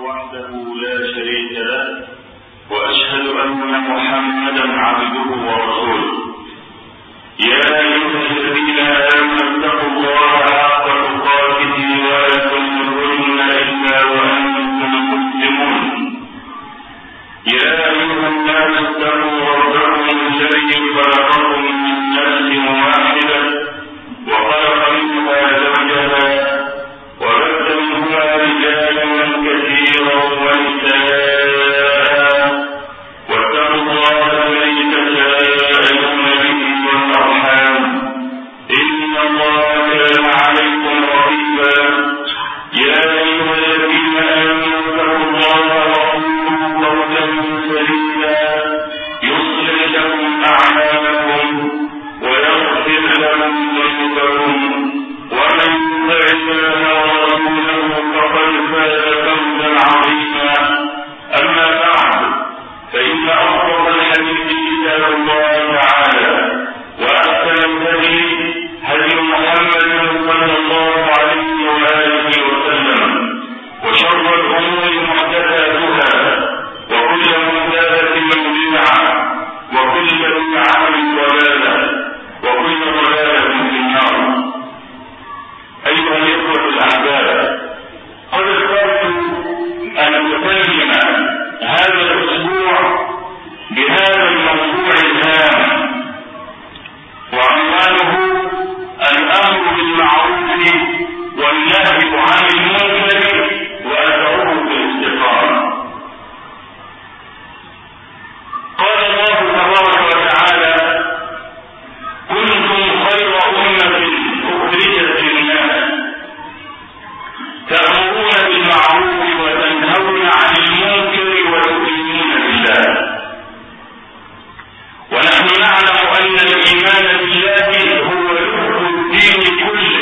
وحده لا شريك له، وأشهد أن محمدا عبده ورسوله. يا أيها الذين آمنوا اتقوا الله حق تقاته ولا تموتن إلا وأنتم مسلمون. يا أيها الناس اتقوا ربكم الذي خلقكم من نفس واحدة وخلق منها زوجها وبث منهما رجالا كثيرا ونساء، واتقوا الله الذي تساءلون به والأرحام إن الله كان عليكم رقيبا. يا أيها الذين آمنوا اتقوا الله وقولوا قولا سديدا يصلح لكم أعمالكم ويغفر لكم ذنوبكم، ومن يطع الله ورسوله فقد فاز فوزا عظيما. أما بعد، فإن أفضل الحديث كتاب الله تعالى، وأحسن الهدي هدي محمد صلى الله عليه وآله وسلم، وشر الأمور محدثاتها، وكل محدثة بدعة، وكل بدعة ضلالة، وكل ضلالة في النار. أيها الإخوة الأحباب، قد اخترت أن أتكلم هذا الأسبوع بهذا الموضوع الهام، وعنوانه الأمر بالمعروف والنهي عن المنكر وأثره بالاستقامة. قال الله تبارك وتعالى: كنتم خير أمة أخرجت للناس تأمرون بالمعروف وتنهون عن المنكر وتؤمنون بالله. ونحن نعلم أن الإيمان بالله هو لب الدين كله،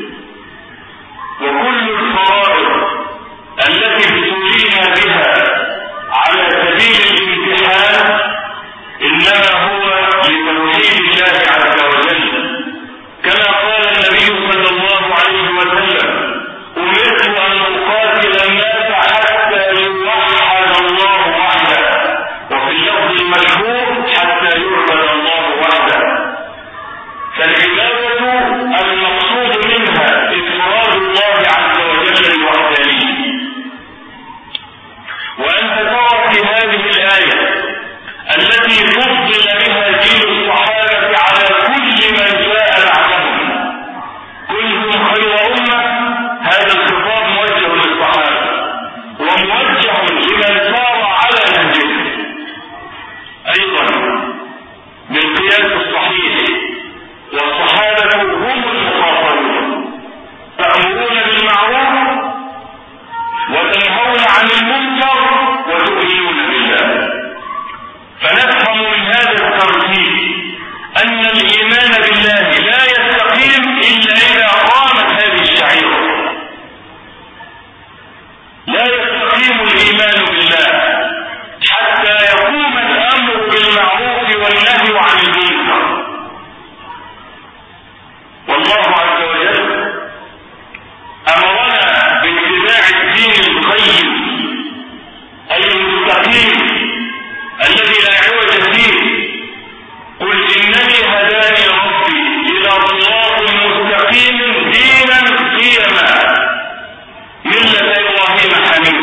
وكل الفرائض التي ابتلينا بها على سبيل الامتحان إنما هو لتوحيد الله عز وجل، كما قال النبي صلى الله عليه وسلم: أمرت أن أقاتل الناس حتى يوحد الله وحده، وفي اللفظ المشهور: حتى يعبد الله وحده. فالعبادة المقصود منها إفراد الله عز وجل الوحدانية. وأنت ترى في هذه الآية التي فضل بها جيل الصحابة على كل من جاء بعدهم: كنتم خير أمة. هذا الخطاب موجه للصحابة وموجه لمن سار على نهجهم أيضا بالقياس الصحيح، والصحابة هم المخاطبون. تأمرون بالمعروف وتنهون عن المنكر وتؤمنون بالله. فنفهم من هذا الترتيب أن الإيمان بالله لا يستقيم إلا إذا قامت هذه الشعيرة. لا يستقيم الإيمان بالله حتى يقوم الأمر بالمعروف والنهي عن المنكر. والله عز وجل أمرنا باتباع الدين القيم أي المستقيم الذي لا عوج فيه. قل إنني هداني ربي إلى صراط مستقيم دينا قيما ملة إبراهيم حنيفا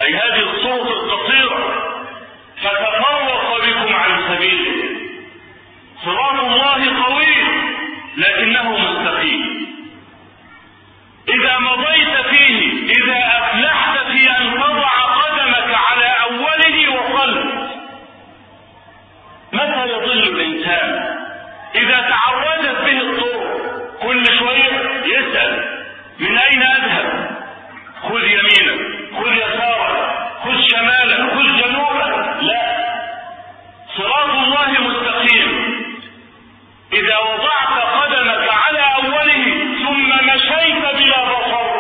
أي هذه الصوت القصيرة، فتفرق بكم عن سبيله. صراط الله قوي لكنه مستقيم. إذا مضيت فيه، إذا أفلحت في أن تضع قدمك على أوله وصلت. متى يضل الإنسان؟ إذا تعرضت به الطرق، كل شوية يسأل من أين أذهب؟ خذ يمينك، خذ يسارك، خذ شمالك، خذ جنوبك. لا، صراط الله مستقيم. إذا وضعت قدمك على أوله ثم مشيت بلا بصر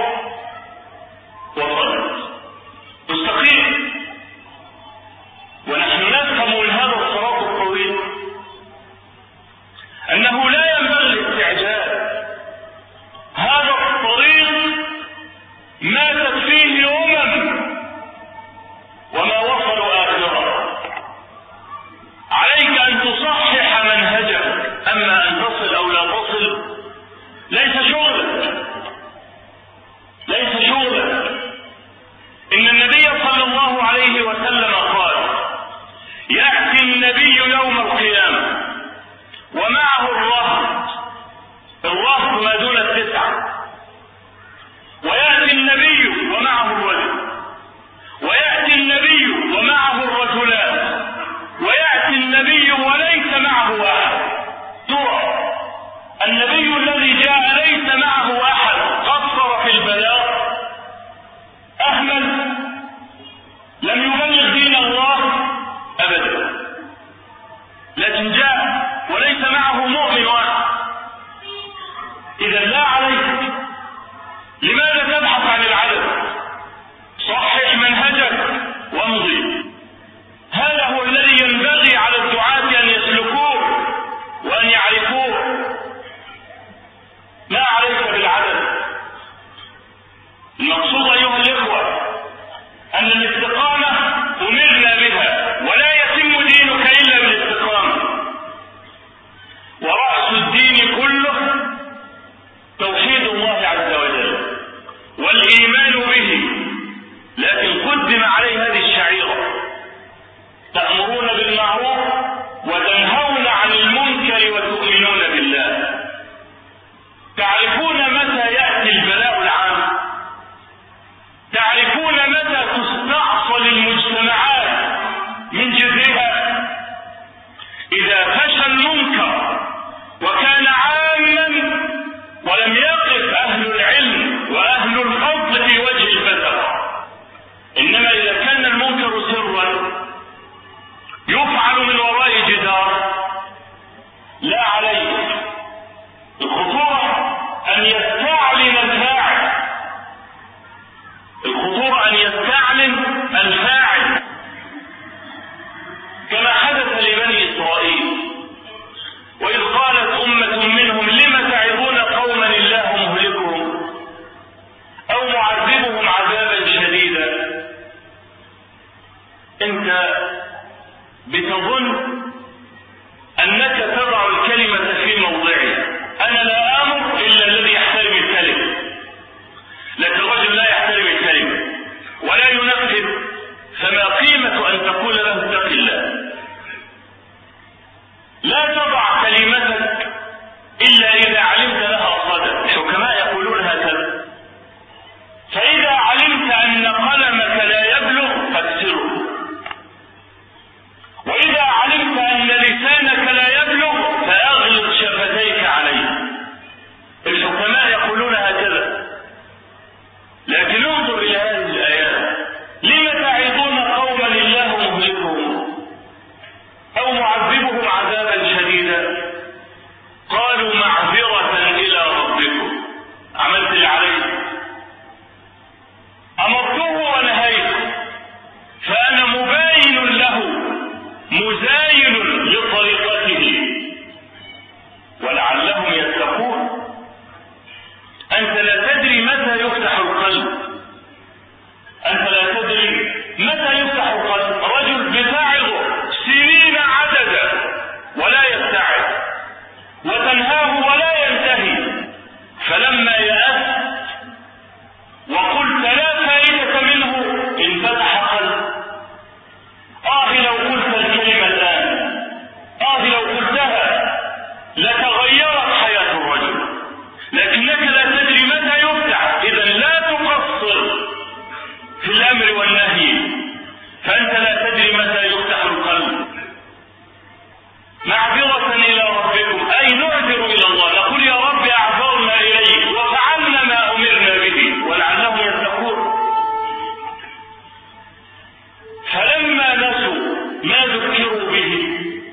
وصلت. مستقيم. ونحن نفهم من هذا الصراط الطويل أنه لا ينبغي الاستعجال. هذا الطريق ماتت فيه وما وصلوا آخرة. عليك أن تصحح منهجك، أما أن تصل أو لا تصل ليس شغلك. إن النبي صلى الله عليه وسلم قال: يأتي النبي يوم القيامة ومعه الرهط ما دون 9، ويأتي النبي ومعه الرجل، ويأتي النبي ومعه الرجلان، ويأتي النبي وليس معه أحد. ترى النبي الذي جاء ليس معه أحد قصر في البلاغ، أهمل، لم يبلغ دين الله أبدا، لكن جاء وليس معه مؤمن واحد. إذا لا عليك. لماذا تبحث عن العدد؟ صحح منهجك وامضي. هذا هو الذي ينبغي على الدعاة أن يسلكوه وأن يعرفوه. لا عليك بالعدد. المقصود أيها الإخوة أن الاستقامة أمرنا بها، ولا يتم دينك إلا بالاستقامة. ورأس الدين كله توحيد الله عز وجل والإيمان به، لكن قدم عليه هذه الشعيرة: تأمرون بالمعروف وتنهون عن المنكر وتؤمنون بالله. تعرفون متى يأتي البلاء العام، تعرفون متى تستأصل المجتمعات من جذرها. إذا فشى المنكر وكان عاما ولم يقف أهل العلم وأهل الفضل في وجه الفتى. إنما إذا كان المنكر سرا يفعل من وراء جدار، لا عليه. الخطورة أن يستعلن الفاعل، الخطورة أن يستعلن الفاعل، كما حدث لبني إسرائيل. وإذ قالت أمة منهم: لم تعظون قوما الله مهلكهم أو معذبهم عذابا شديدا. أنت بتظن أنك تضع الكلمة في موضعها. أنا لا آمر إلا الذي يحترم الكلمة، لكن الرجل لا يحترم الكلمة ولا ينفذ، فما قيمة أن تقول له اتق الله؟ لا تضع كلمتك إلا إذا علمت لها صدى. الحكماء يقولون هكذا: فإذا علمت أن قلمك لا يبلغ فاكسره، وإذا علمت أن لسانك لا يبلغ والنهي، فأنت لا تدري متى يفتح القلب. معذرة إلى ربكم، أي نعذر إلى الله، نقول يا رب أعذرنا إليك وفعلنا ما أمرنا به ولعلهم يتقون. فلما نسوا ما ذكروا به،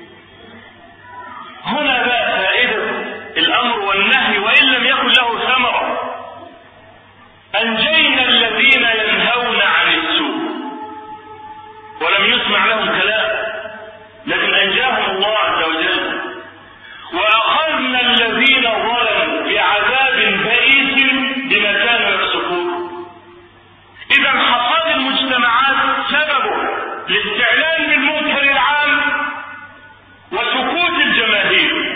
هنا بقى فائدة الأمر والنهي وإن لم يكن له ثمرة. أنجينا الذين ينهون عن السوء ولم يسمع لهم كلام، لكن أنجاهم الله عز وجل. وأخذنا الذين ظلموا بعذاب بئيس بما كانوا يفسقون. إذا حصاد المجتمعات سببه الاستعلان بالمنكر العام وسكوت الجماهير.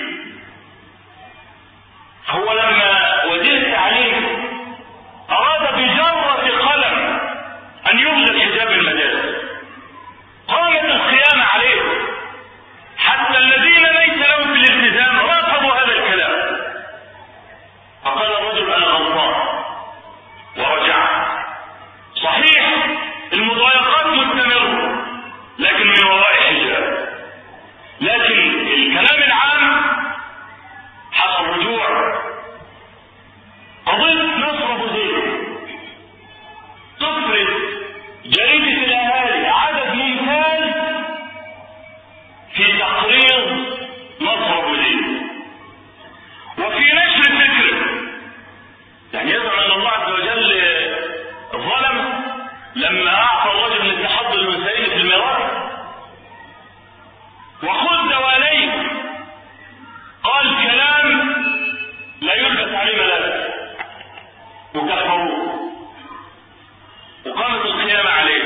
هو لما وزير التعليم أراد بجرة قلم أن يغلق حجاب المدارس، قامت القيامة عليه، حتى الذين ليس لهم في الالتزام رفضوا هذا الكلام. فقال الرجل أنا غلطان ورجع. صحيح المضايقات مستمرة لكن من وراء حجاب، لكن الكلام العام حصل رجوع. قضية نصر أبو زيد تفرد جريدة الأهالي عدد ممتاز في تقرير نصر أبو زيد وفي نشر فكره. يعني يزعم أن الله عز وجل ظلم لما أعطى الرجل من التحضر المسائل في الميراث وخذ دواليه، قال كلام لا يلبس عليه ملابس وكفروه وقامت القيامة عليه.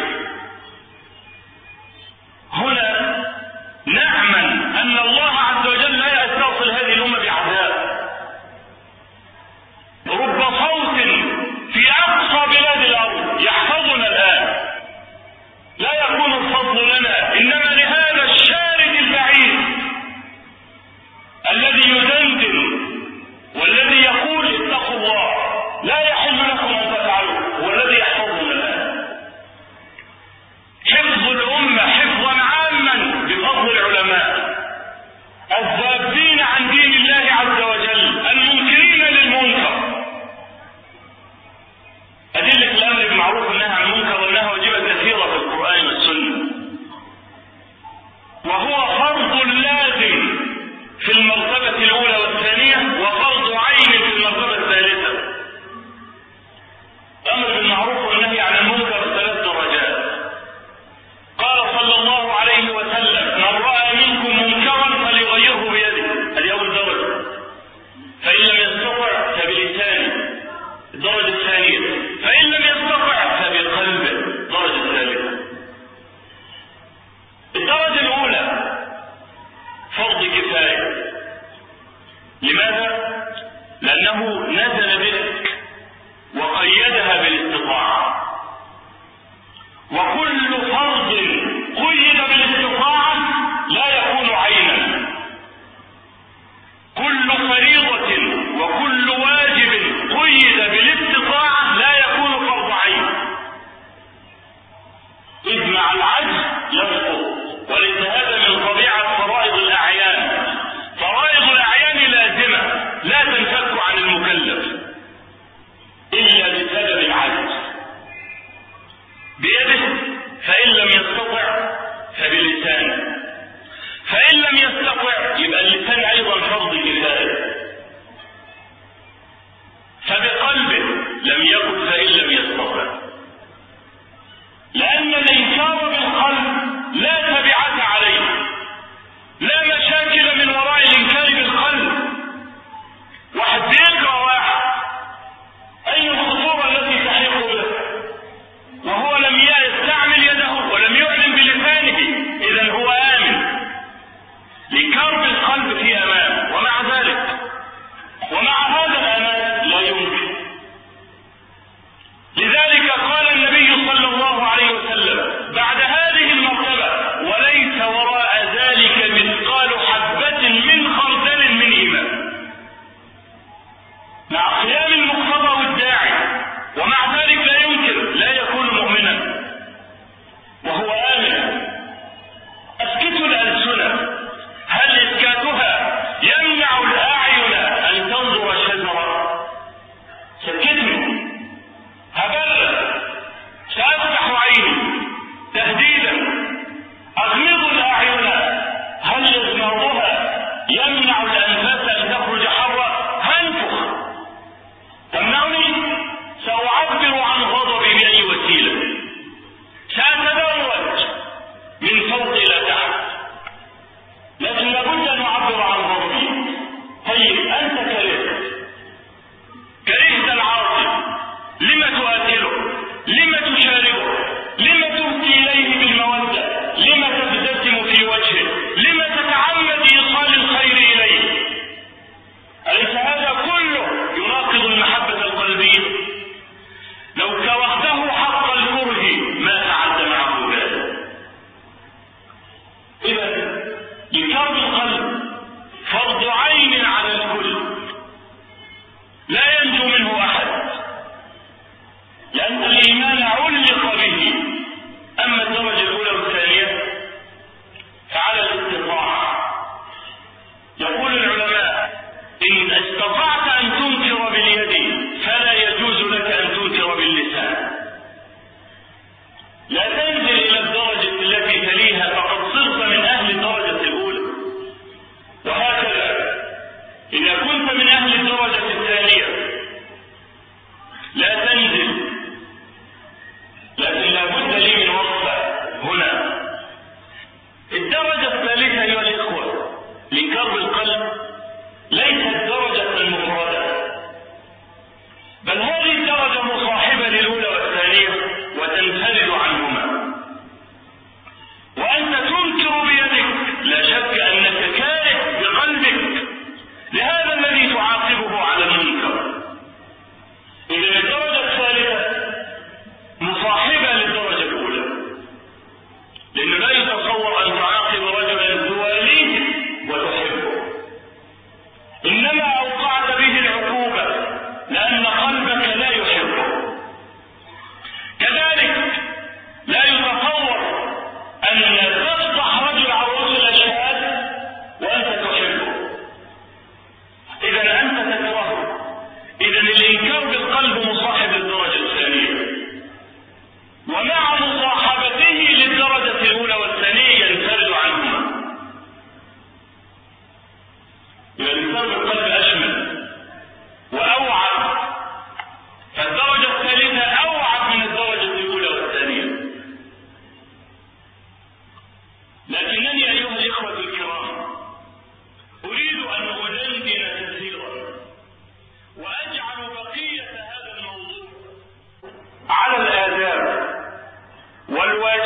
هنا نعمل أن الله عز وجل لا يستوصل هذه الأمة بعذاب. رب صوت في أقصى بلاد الأرض يحفظنا الآن، لا يكون الفضل لنا إنما لهذا الشارد البعيد الذي يدندن والذي يقول اتقوا الله لا يحل لكم أن تفعلوا، هو الذي يحفظنا الآن. حفظ الأمة حفظا عاما بفضل العلماء الذابين عن دين الله عز وجل المنكرين للمنكر. أدلة الأمر بالمعروف والنهي عن المنكر وأنها واجبة كثيرة في القرآن والسنة، وهو فرض لازم في المرتبة الأولى والثانية وفرض عين في المرتبة الثالثة. الأمر بالمعروف والنهي عن المنكر 3 درجات. قال صلى الله عليه وسلم من رأى منكم منكرا فليغيره بيده، هذه أول درجة، فإن لم يستطع فبلسانه الدرجة الثانية، فإن لم يستطع فبقلبه الدرجة الثالثة. الدرجة الأولى فرض كفاية. لماذا؟ لأنه نزل بك وقيدها بالاستطاعة، وكل فرض قيد بالاستطاعة لا يكون عينا. كل فريضة وكل واجب قيد بالاستطاعة لا يكون فرض عين، إذ مع العجز يسقط. وليس هذا من طبيعة فرائض الأعيان. فرائض الأعيان لازمة لا تنفك عن المكلف إلا بسبب العجز بيده، فإن لم يستطع فبلسانه، فإن لم يستطع يبقى اللسان أيضا فرض كفاية، فبقلبه لم يكن فإن لم يستطع. لأن الإنكار بالقلب لا تبعة عليه، لا مشاكل من وراء الإنكار بالقلب. واحد بيكره واحد، أي الخطورة التي تحيق به وهو لم يستعمل يده ولم يعلن بلسانه، إذن هو آمن. الإنكار بالقلب فيه أمان، ومع ذلك ومع هذا الأمان لا يمكن. لذلك قال النبي صلى الله عليه وسلم بعد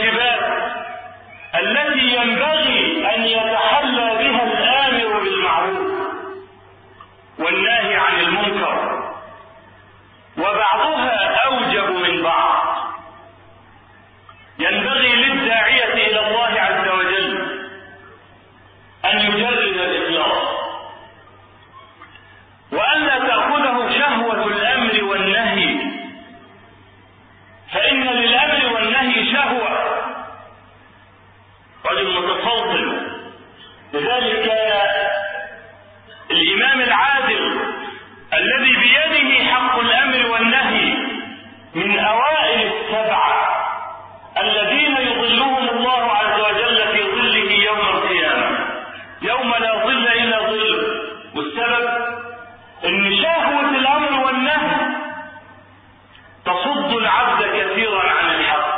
الواجبات التي ينبغي أن يتحلى بها الآمر بالمعروف والناهي عن المنكر، وبعضها أوجب من بعض. ينبغي للداعية إلى الله عز وجل أن يجرد الإخلاص، وأن لا تأخذه شهوة الأمر والنهي، فإن للأمر والنهي شهوة، رجل متفضل. لذلك كان الإمام العادل الذي بيده حق الأمر والنهي من أوائل السبعة الذين يظلهم الله عز وجل في ظله يوم القيامة، يوم لا ظل إلا ظله. والسبب أن شهوة الأمر والنهي تصد العبد كثيرا عن الحق.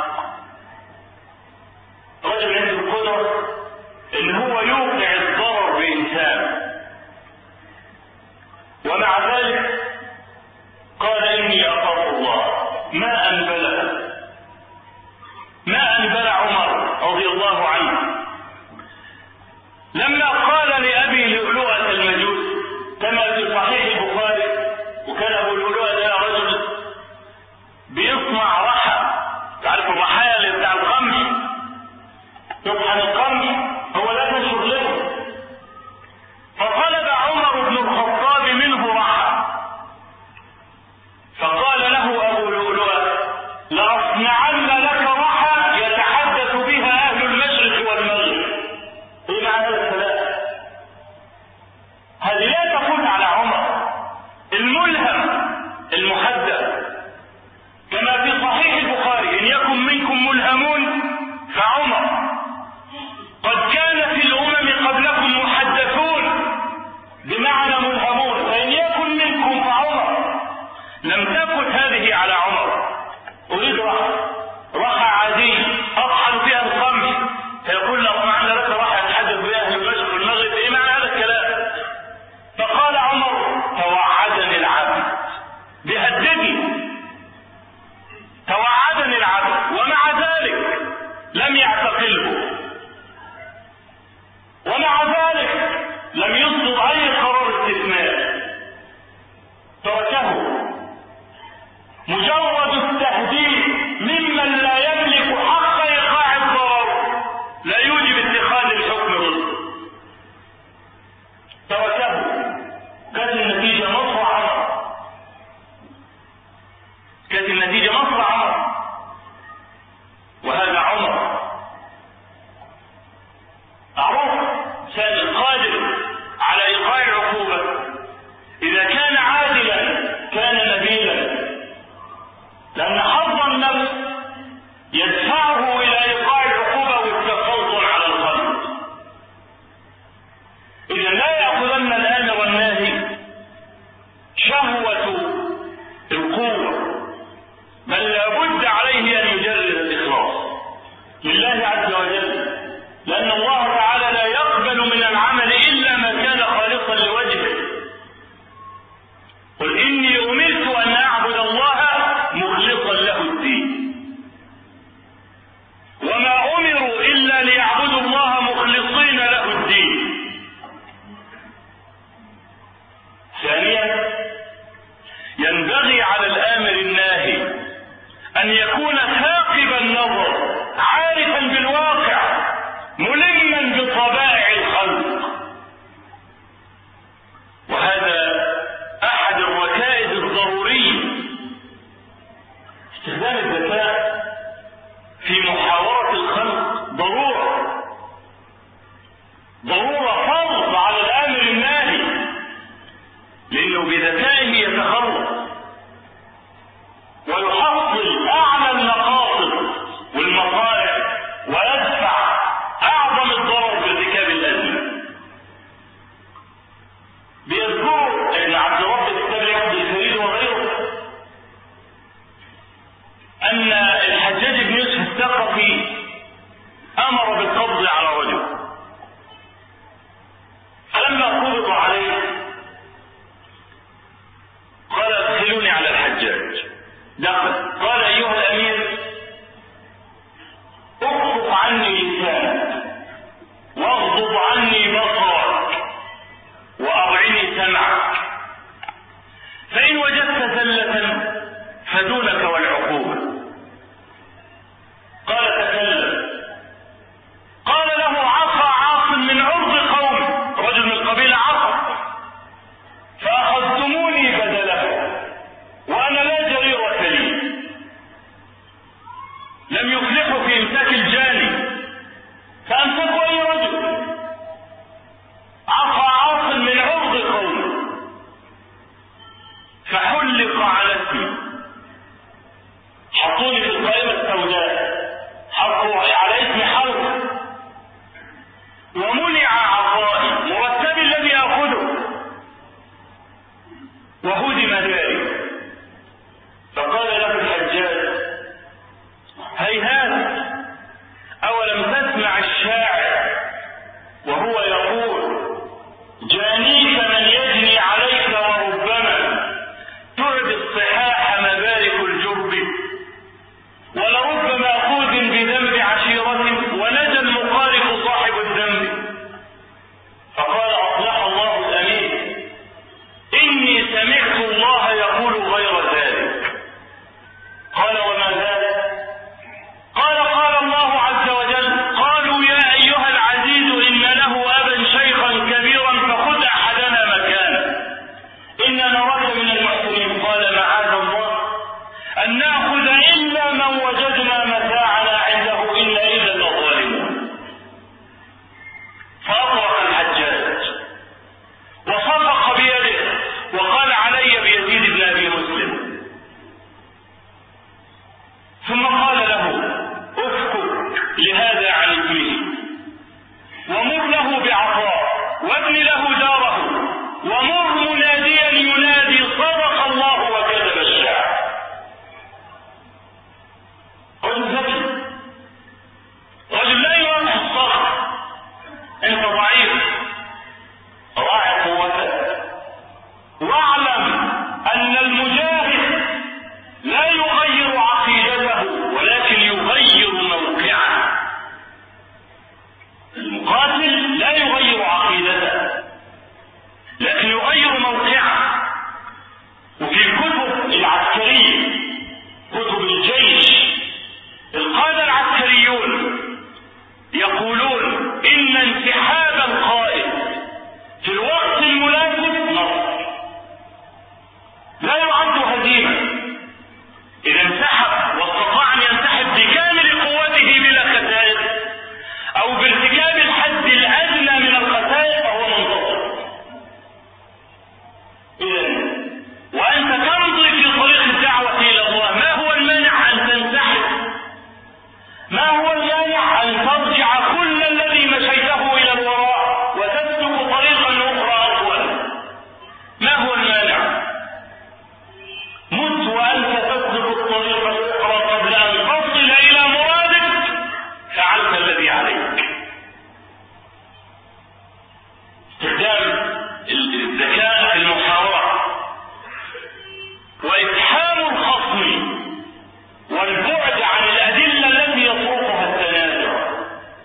رجل عنده القدرة أن هو يوقع الضرر بإنسان، ومع ذلك قال إني أخاف الله. ما أنبل عمر رضي الله عنه لما قال لأبي لؤلؤة المجوس كما في صحيح البخاري، وكان أبو لؤلؤة ده رجل بيصنع رحى، تعرفوا الرحايا اللي بتاع القمح، يطحن القمح، هو لا تشر له. فطلب عمر بن الخطاب منه رحى، فقال له أبو لؤلؤة لأصنعن لك رحى يتحدث بها أهل المشرق والمغرب. إيه معنى هذا الكلام؟ هذه لا تفوت على عمر الملهم المحدث، كما في صحيح البخاري إن يكن منكم ملهمون فعمر، قد كان في الأمم قبلكم محدثون بمعنى ملهمون، فإن يكن منكم فعمر. لم تكن هذه على عمر. أريد رحى عادي أطحن فيها القمح، فيقول له معنى لك رحى يتحدث بها أهل المشرق والمغرب. إيه معنى هذا الكلام؟ فقال عمر توعدني العبد، بهددني، توعدني العبد، ومع ذلك لم يعتقله، ومع ذلك لم يصدر أي قرار استثمار، تركه. مجرد التهديد ممن لا يملك حق إيقاع الضرر لا يوجب اتخاذ الحكم ضده، تركه. كانت النتيجة نصر عمر، كانت النتيجة نصر عمر. وهذا عمر معروف سيد القادر على إيقاع العقوبة، إذا كان عادلا كان نبيلا، لأن حظ النفس يدفعه إلى إيقاع العقوبة والتفضل على الخلق. إذا لا يأخذن الآمر والناهي شهوة القوة، بل لابد عليه أن يجرد الإخلاص لله عز وجل، لأن الله تعالى لا يقبل من العمل إلا ما كان خالصا لوجهه. قل إني أمرت أن أعبد الله مخلصا له الدين، وما أمروا إلا ليعبدوا الله مخلصين له الدين. ثانيا ينبغي على الآمر الناهي أن يكون ثاقب النظر، عارفا بالواقع، ملما بطبائع الخلق. وهذا أحد الركائز الضرورية. استخدام الذكاء في محاورة الخلق ضرورة، ضرورة فرض على الآمر الناهي، لأنه بذكائه يتخلص ويحصل أعلى المقاصد والمصالح، ويدفع أعظم الضرر بارتكاب الأزمة. بيذكر ابن عبد رب الكتاب عبد الفريد وغيره أن الحجاج بن يوسف الثقفي أمر بالقبض على رجل، لهذا عن ابنه، ومر له بعطاء، وابن له داره، ومر مناديا ينادي صدق الله وكذب الشاعر. رجل ذكي، رجل لا يواجه الصبر. انت ضعيف، راعي قوتك، واعلم ان المجاهد لا يغير عقيدته ولكن يغير موقعه. المقاتل لا يغير عقيدته لكن يغير موقعه. وفي الكتب العسكرية، كتب الجيش، القادة العسكريون يقولون إن انسحاب القائد في الوقت المناسب نصر، لا يعد هزيمة. إذا انسحب واستطاع أن ينسحب بكامل قوته بلا خسائر أو بارتكاب الحد الأدنى من الخسائر فهو منتصر. إذا وأنت تمضي في طريق الدعوة إلى الله، ما هو المانع أن تنسحب؟ ما هو المانع أن ترجع كل الذي مشيته إلى الوراء وتسلك طريقا أخرى أطول؟ ما هو المانع؟ مت وأنت تسلك الطريق الأخرى قبل أن تصل إلى مرادك، فعلت الذي عليك. استخدام الذكاء في المحاورة وإتحام الخصم والبعد عن الأدلة التي يطرقها التنازع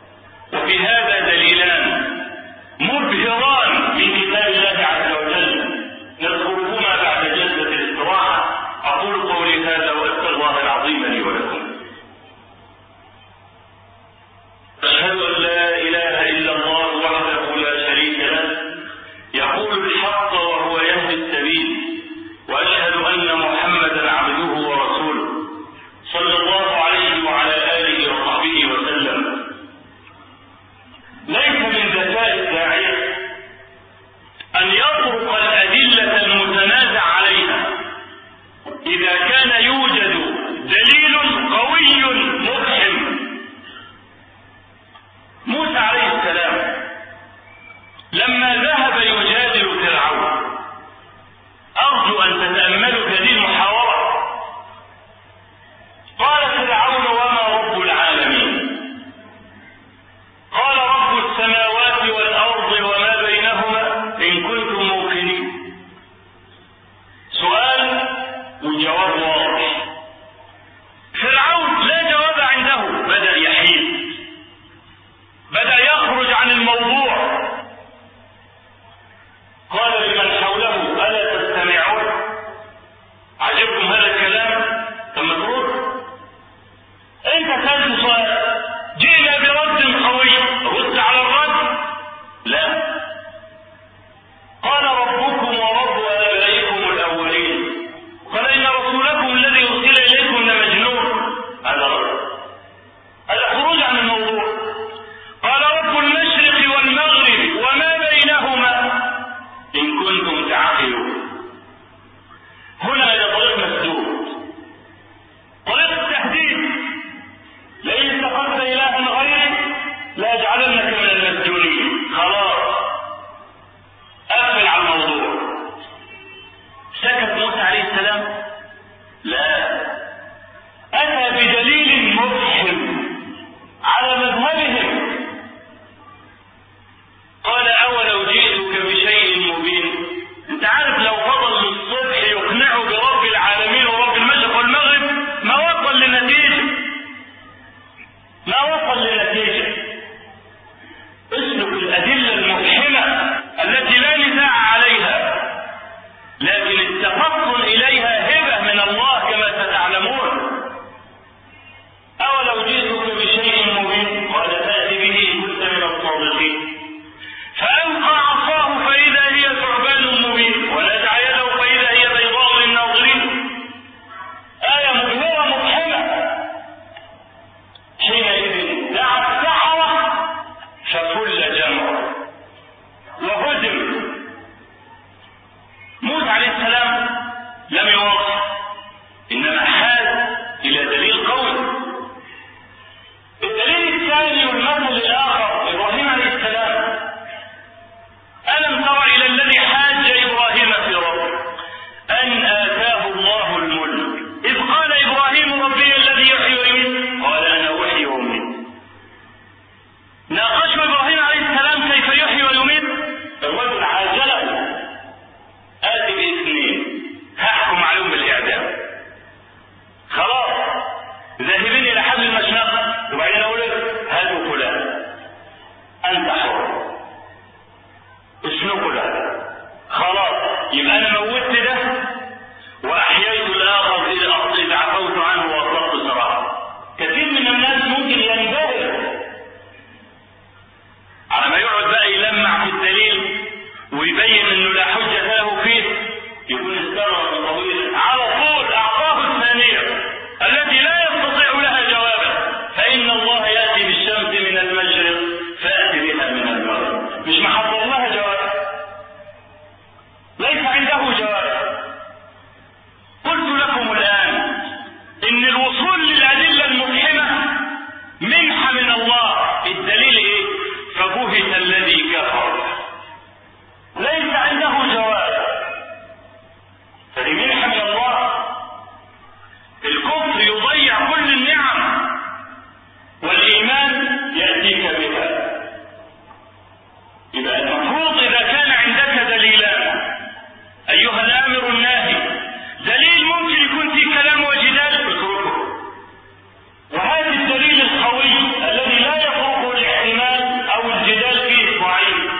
يأتيك بها. يبقى المفروض إذا كان عندك دليلان أيها الآمر الناهي، دليل ممكن يكون فيه كلام وجدال اتركه، وهذا الدليل القوي الذي لا يفوقه الاحتمال أو الجدال فيه ضعيف.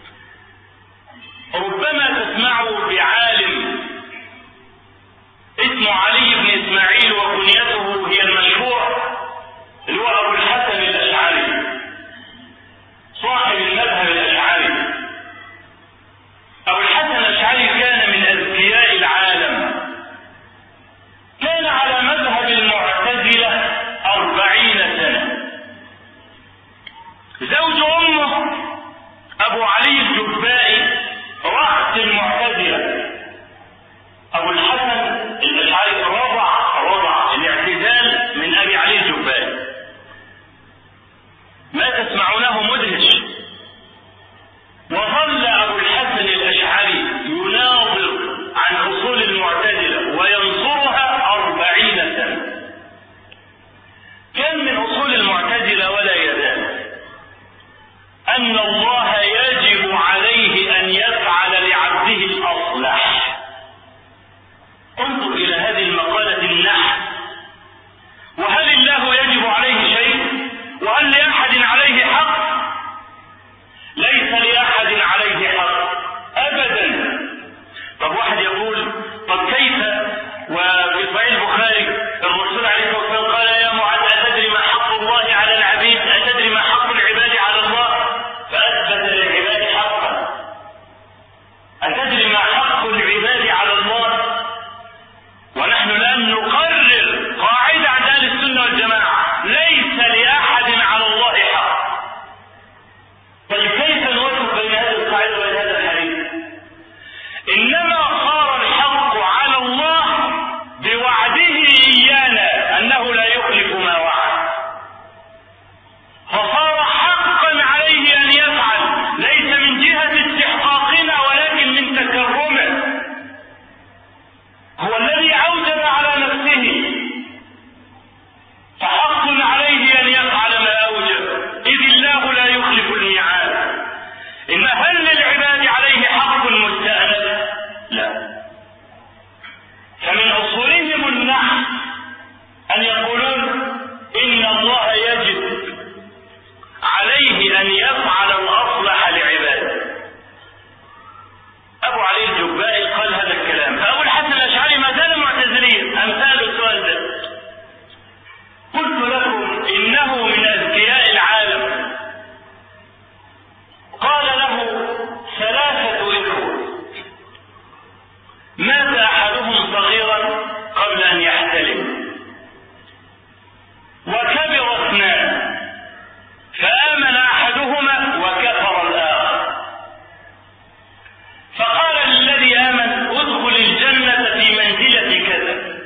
ربما تسمعوا بعالم اسمه علي بن إسماعيل وكنيته هي المشهورة، اللي هو أبو الحسن الأشعري صاحب المذهب الأشعري. أبو الحسن الأشعري كان من أذكياء العالم، كان على مذهب المعتزلة 40 سنة. زوج أمه أبو علي الجبائي رأس المعتزلة. أبو الحسن الأشعري رضع الاعتزال من أبي علي الجبائي. ما تسمعونه مدهش. وظل أبو الحسن الأشعري يناظر عن أصول المعتزلة وينصرها 40 سنة. كان من أصول المعتزلة ولا يزال أن الله يجب عليه أن يفعل لعبده الأصلح. انظر إلى هذه المقالة النحو. وهل الله يجب عليه شيء؟ وهل لأحد عليه حق؟ ليس لأحد عليه حق أبدا. طب واحد يقول طب كيف؟ وفي صحيح البخاري الرسول عليه الصلاة والسلام قال يا معاذ أتدري ما حق الله على العبيد؟ أتدري ما حق العباد على الله؟ فأثبت للعباد حقا. أتدري ما حق العباد على الله؟ ونحن الآن نقرر قاعدة عند أهل السنة والجماعة: ليس لأحد على الله حق. طيب كيف نوفق بين هذه القاعدة وبين هذا الحديث؟ إنما صار الحق على الله بوعده إيانا أنه لا يخلف ما وعد، فصار حقا عليه أن يفعل، ليس من جهة استحقاقنا ولكن من تكرمه. هو الذي أوجب على نفسه، فحق عليه أن يفعل ما أوجب، إذ الله لا يخلف الميعاد. إن هل للعباد عليه حق مستأنف؟ لا. فمن أصولهم النحو أن يقولون إن الله يجب عليه أن يفعل الأصلح لعباده. أبو علي الجبائي قال هذا الكلام، فأبو الحسن الأشعري ما زال معتزليا أمثال السؤال ده. قلت لكم إنه من أذكياء العالم. قال له 3 إخوة، مات أحدهم صغيرا قبل أن يحتلم، وكبر 2، فآمن أحدهما وكفر الآخر. فقال للذي آمن ادخل الجنة في منزلة كذا.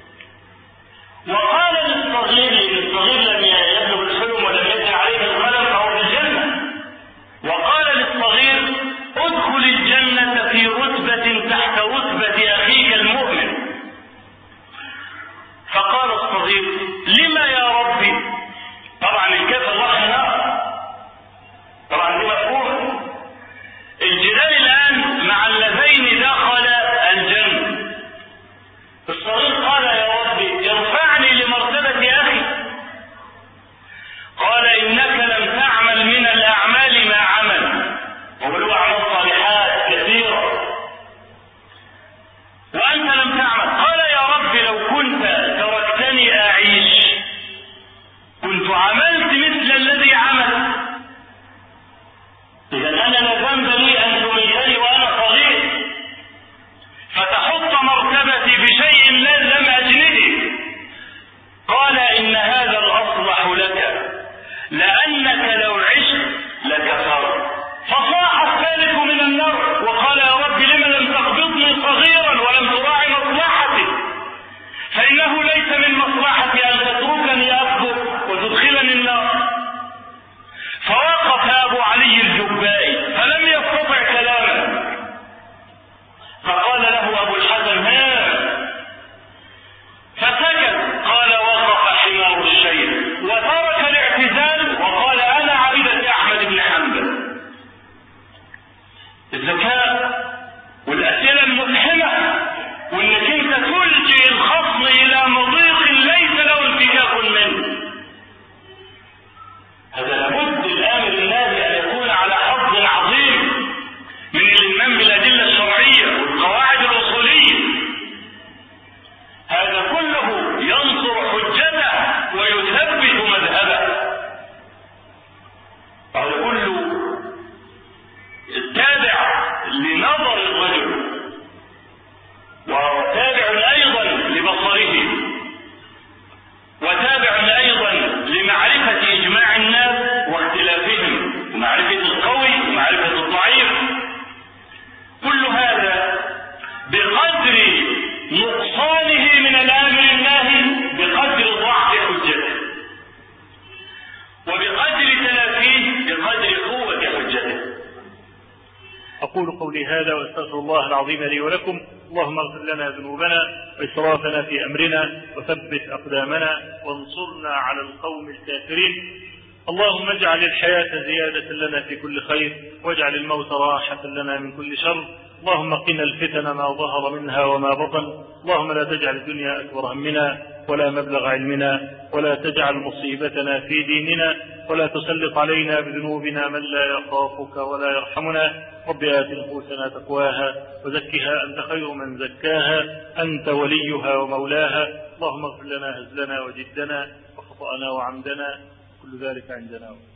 وقال للصغير، الصغير لم يبلغ الحلم ولم يجري عليه القلم فهو في الجنة، وقال للصغير ادخل الجنة في رتبة تحت رتبة أخيك المؤمن. فقال الصغير لما يا ربي؟ طبعا الكافر راح نار، طبعا دي مفهومة. الجدال الآن مع اللذين دخل الجنة. الصغير قال يا ربي ارفعني لمرتبة أخي. قال إنك لم تعمل من الأعمال ما عمل، وهو أعمال صالحات كثيرة وأنت لم تعمل. قال يا رب لو كنت تركتني أعيش كنت عملت مثل الذي عمل. إذا أنا لا ذنب لي أن تميتني وأنا صغير فتحط مرتبتي بشيء لم أجنده. قال إن هذا الأصلح لك لأنك لو عشت لكفرت. فصاح الثالث من النار وقال يا رب لم لم تقبضني صغيرا ولم تراعي مصلحتي؟ فإنه ليس من مصلحتي أن تتركني أكبر وتدخلني النار. فوقف أبو علي الجبائي فلم يستطع كلاما، فقال له أبو الحسن فسكت. قال وقف حمار الشيخ وترك الاعتزال وقال أنا أقول قولي هذا وأستغفر الله العظيم لي ولكم. اللهم اغفر لنا ذنوبنا وإسرافنا في أمرنا وثبت أقدامنا وانصرنا على القوم الكافرين. اللهم اجعل الحياة زيادة لنا في كل خير واجعل الموت راحة لنا من كل شر. اللهم قنا الفتن ما ظهر منها وما بطن. اللهم لا تجعل الدنيا أكبر همنا ولا مبلغ علمنا ولا تجعل مصيبتنا في ديننا ولا تسلط علينا بذنوبنا من لا يخافك ولا يرحمنا. رب آت نفوسنا تقواها وزكها أنت خير من زكاها أنت وليها ومولاها. اللهم اغفر لنا هزلنا وجدنا وخطأنا وعمدنا كل ذلك عندنا.